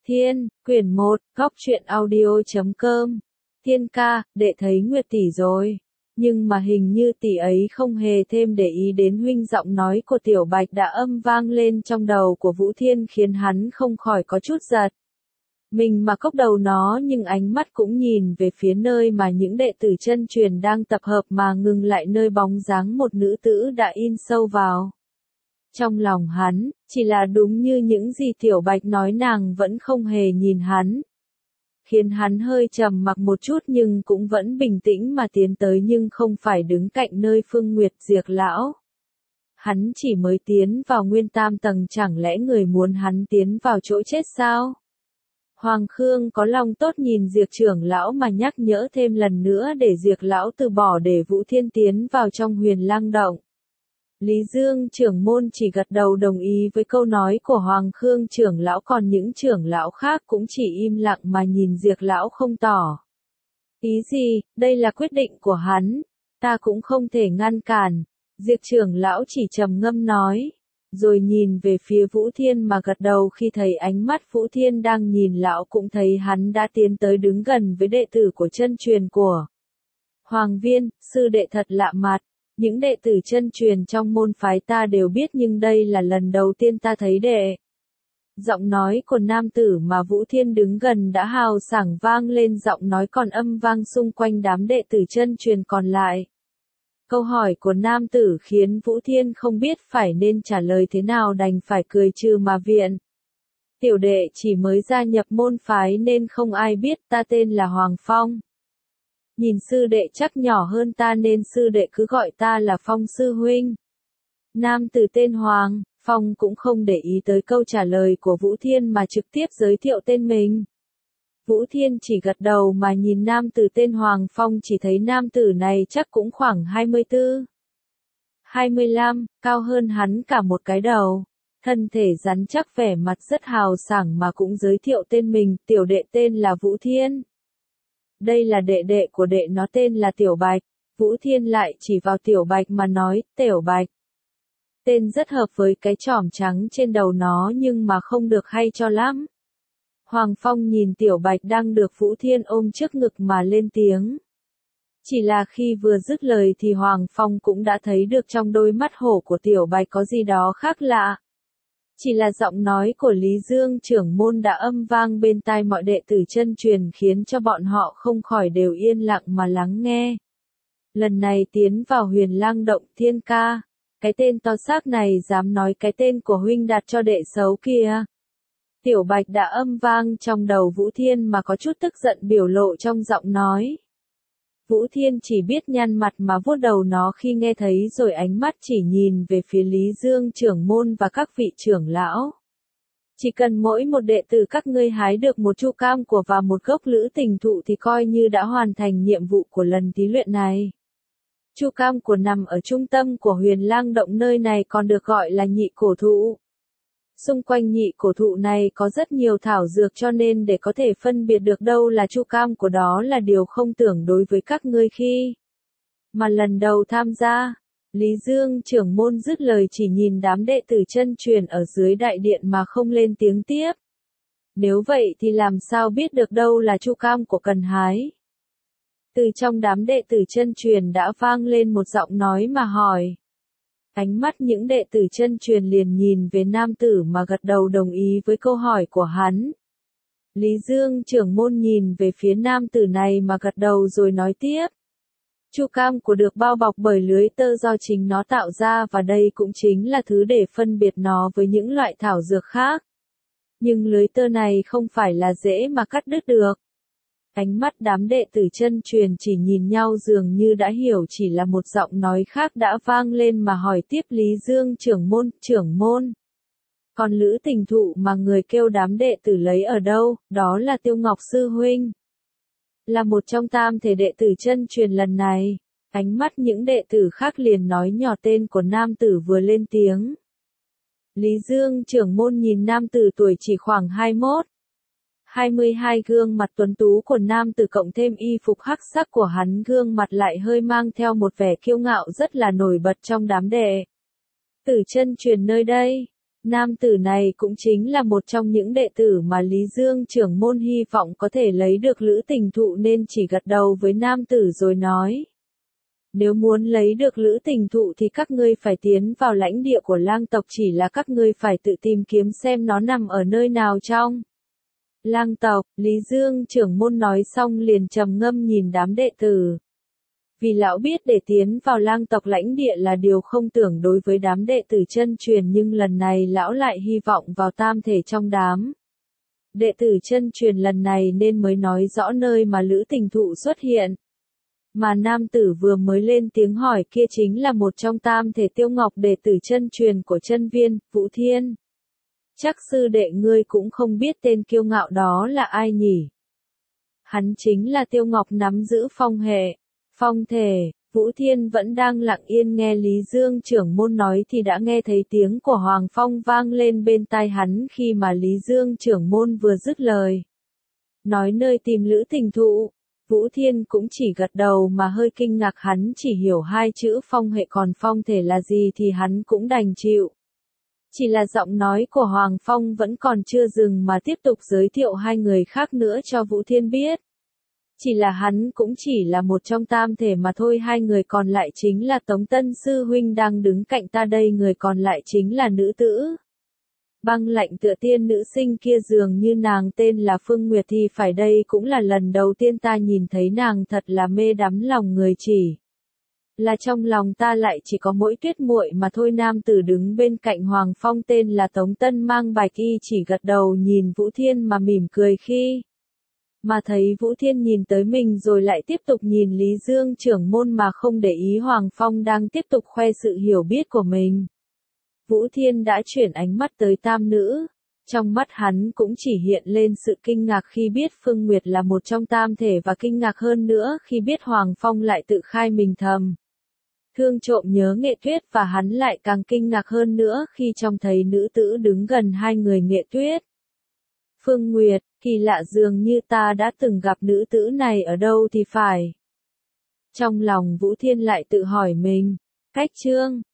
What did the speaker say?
Thiên, quyển 1, góc truyện audio.com. Thiên ca, đệ thấy Nguyệt tỷ rồi. Nhưng mà hình như tỷ ấy không hề thêm để ý đến huynh. Giọng nói của Tiểu Bạch đã âm vang lên trong đầu của Vũ Thiên khiến hắn không khỏi có chút giật. Mình mà cốc đầu nó nhưng ánh mắt cũng nhìn về phía nơi mà những đệ tử chân truyền đang tập hợp mà ngừng lại nơi bóng dáng một nữ tử đã in sâu vào. Trong lòng hắn, chỉ là đúng như những gì Tiểu Bạch nói, nàng vẫn không hề nhìn hắn. Khiến hắn hơi trầm mặc một chút nhưng cũng vẫn bình tĩnh mà tiến tới, nhưng không phải đứng cạnh nơi Phương Nguyệt Diệp lão. Hắn chỉ mới tiến vào Nguyên Tam tầng, chẳng lẽ người muốn hắn tiến vào chỗ chết sao? Hoàng Khương có lòng tốt nhìn Diệp trưởng lão mà nhắc nhở thêm lần nữa để Diệp lão từ bỏ để Vũ Thiên tiến vào trong Huyền Lang động. Lý Dương trưởng môn chỉ gật đầu đồng ý với câu nói của Hoàng Khương trưởng lão, còn những trưởng lão khác cũng chỉ im lặng mà nhìn Diệp lão không tỏ ý gì. Đây là quyết định của hắn, ta cũng không thể ngăn cản. Diệp trưởng lão chỉ trầm ngâm nói, rồi nhìn về phía Vũ Thiên mà gật đầu. Khi thấy ánh mắt Vũ Thiên đang nhìn lão cũng thấy hắn đã tiến tới đứng gần với đệ tử của chân truyền của Hoàng Viên. Sư đệ thật lạ mặt. Những đệ tử chân truyền trong môn phái ta đều biết, nhưng đây là lần đầu tiên ta thấy đệ. Giọng nói của nam tử mà Vũ Thiên đứng gần đã hào sảng vang lên, giọng nói còn âm vang xung quanh đám đệ tử chân truyền còn lại. Câu hỏi của nam tử khiến Vũ Thiên không biết phải nên trả lời thế nào, đành phải cười trừ mà viện. Tiểu đệ chỉ mới gia nhập môn phái nên không ai biết, ta tên là Hoàng Phong. Nhìn sư đệ chắc nhỏ hơn ta nên sư đệ cứ gọi ta là Phong sư huynh. Nam tử tên Hoàng Phong cũng không để ý tới câu trả lời của Vũ Thiên mà trực tiếp giới thiệu tên mình. Vũ Thiên chỉ gật đầu mà nhìn nam tử tên Hoàng Phong, chỉ thấy nam tử này chắc cũng khoảng 24, 25, cao hơn hắn cả một cái đầu. Thân thể rắn chắc, vẻ mặt rất hào sảng mà cũng giới thiệu tên mình, tiểu đệ tên là Vũ Thiên. Đây là đệ đệ của đệ, nó tên là Tiểu Bạch. Vũ Thiên lại chỉ vào Tiểu Bạch mà nói, Tiểu Bạch. Tên rất hợp với cái chòm trắng trên đầu nó nhưng mà không được hay cho lắm. Hoàng Phong nhìn Tiểu Bạch đang được Vũ Thiên ôm trước ngực mà lên tiếng. Chỉ là khi vừa dứt lời thì Hoàng Phong cũng đã thấy được trong đôi mắt hổ của Tiểu Bạch có gì đó khác lạ. Chỉ là giọng nói của Lý Dương trưởng môn đã âm vang bên tai mọi đệ tử chân truyền khiến cho bọn họ không khỏi đều yên lặng mà lắng nghe. Lần này tiến vào Huyền Lang động, Thiên ca, cái tên to xác này dám nói cái tên của huynh đặt cho đệ xấu kìa. Tiểu Bạch đã âm vang trong đầu Vũ Thiên mà có chút tức giận biểu lộ trong giọng nói. Vũ Thiên chỉ biết nhăn mặt mà vuốt đầu nó khi nghe thấy, rồi ánh mắt chỉ nhìn về phía Lý Dương trưởng môn và các vị trưởng lão. Chỉ cần mỗi một đệ tử các ngươi hái được một chu cam của và một gốc lữ tình thụ thì coi như đã hoàn thành nhiệm vụ của lần thí luyện này. Chu cam của nằm ở trung tâm của Huyền Lang động, nơi này còn được gọi là nhị cổ thụ. Xung quanh nhị cổ thụ này có rất nhiều thảo dược, cho nên để có thể phân biệt được đâu là chu cam của đó là điều không tưởng đối với các ngươi khi mà lần đầu tham gia. Lý Dương trưởng môn dứt lời chỉ nhìn đám đệ tử chân truyền ở dưới đại điện mà không lên tiếng tiếp. Nếu vậy thì làm sao biết được đâu là chu cam của cần hái? Từ trong đám đệ tử chân truyền đã vang lên một giọng nói mà hỏi. Ánh mắt những đệ tử chân truyền liền nhìn về nam tử mà gật đầu đồng ý với câu hỏi của hắn. Lý Dương trưởng môn nhìn về phía nam tử này mà gật đầu rồi nói tiếp. Chu cam của được bao bọc bởi lưới tơ do chính nó tạo ra, và đây cũng chính là thứ để phân biệt nó với những loại thảo dược khác. Nhưng lưới tơ này không phải là dễ mà cắt đứt được. Ánh mắt đám đệ tử chân truyền chỉ nhìn nhau dường như đã hiểu, chỉ là một giọng nói khác đã vang lên mà hỏi tiếp Lý Dương trưởng môn. Còn lữ tình thụ mà người kêu đám đệ tử lấy ở đâu? Đó là Tiêu Ngọc sư huynh. Là một trong tam thể đệ tử chân truyền lần này. Ánh mắt những đệ tử khác liền nói nhỏ tên của nam tử vừa lên tiếng. Lý Dương trưởng môn nhìn nam tử tuổi chỉ khoảng 21, 22, gương mặt tuấn tú của nam tử cộng thêm y phục hắc sắc của hắn, gương mặt lại hơi mang theo một vẻ kiêu ngạo rất là nổi bật trong đám đệ tử chân truyền nơi đây. Nam tử này cũng chính là một trong những đệ tử mà Lý Dương trưởng môn hy vọng có thể lấy được Lữ Tình Thụ nên chỉ gật đầu với nam tử rồi nói. Nếu muốn lấy được Lữ Tình Thụ thì các ngươi phải tiến vào lãnh địa của lang tộc, chỉ là các ngươi phải tự tìm kiếm xem nó nằm ở nơi nào trong lang tộc. Lý Dương trưởng môn nói xong liền trầm ngâm nhìn đám đệ tử. Vì lão biết để tiến vào lang tộc lãnh địa là điều không tưởng đối với đám đệ tử chân truyền, nhưng lần này lão lại hy vọng vào tam thể trong đám đệ tử chân truyền lần này nên mới nói rõ nơi mà Lữ Tình Thụ xuất hiện. Mà nam tử vừa mới lên tiếng hỏi kia chính là một trong tam thể Tiêu Ngọc đệ tử chân truyền của chân viên, Vũ Thiên. Chắc sư đệ ngươi cũng không biết tên kiêu ngạo đó là ai nhỉ? Hắn chính là Tiêu Ngọc nắm giữ phong hệ, phong thể. Vũ Thiên vẫn đang lặng yên nghe Lý Dương trưởng môn nói thì đã nghe thấy tiếng của Hoàng Phong vang lên bên tai hắn khi mà Lý Dương trưởng môn vừa dứt lời. Nói nơi tìm Lữ Tình Thụ. Vũ Thiên cũng chỉ gật đầu mà hơi kinh ngạc, hắn chỉ hiểu hai chữ phong hệ còn phong thể là gì thì hắn cũng đành chịu. Chỉ là giọng nói của Hoàng Phong vẫn còn chưa dừng mà tiếp tục giới thiệu hai người khác nữa cho Vũ Thiên biết. Chỉ là hắn cũng chỉ là một trong tam thể mà thôi, hai người còn lại chính là Tống Tân Sư Huynh đang đứng cạnh ta đây, người còn lại chính là nữ tử băng lạnh tựa tiên nữ sinh kia, dường như nàng tên là Phương Nguyệt thì phải, đây cũng là lần đầu tiên ta nhìn thấy nàng, thật là mê đắm lòng người, chỉ là trong lòng ta lại chỉ có mỗi Tuyết muội mà thôi. Nam tử đứng bên cạnh Hoàng Phong tên là Tống Tân mang bạch y chỉ gật đầu nhìn Vũ Thiên mà mỉm cười khi mà thấy Vũ Thiên nhìn tới mình rồi lại tiếp tục nhìn Lý Dương trưởng môn mà không để ý Hoàng Phong đang tiếp tục khoe sự hiểu biết của mình. Vũ Thiên đã chuyển ánh mắt tới tam nữ. Trong mắt hắn cũng chỉ hiện lên sự kinh ngạc khi biết Phương Nguyệt là một trong tam thể, và kinh ngạc hơn nữa khi biết Hoàng Phong lại tự khai mình thầm thương trộm nhớ Nghệ Tuyết, và hắn lại càng kinh ngạc hơn nữa khi trông thấy nữ tử đứng gần hai người Nghệ Tuyết. Phương Nguyệt, kỳ lạ, dường như ta đã từng gặp nữ tử này ở đâu thì phải. Trong lòng Vũ Thiên lại tự hỏi mình. Cách chương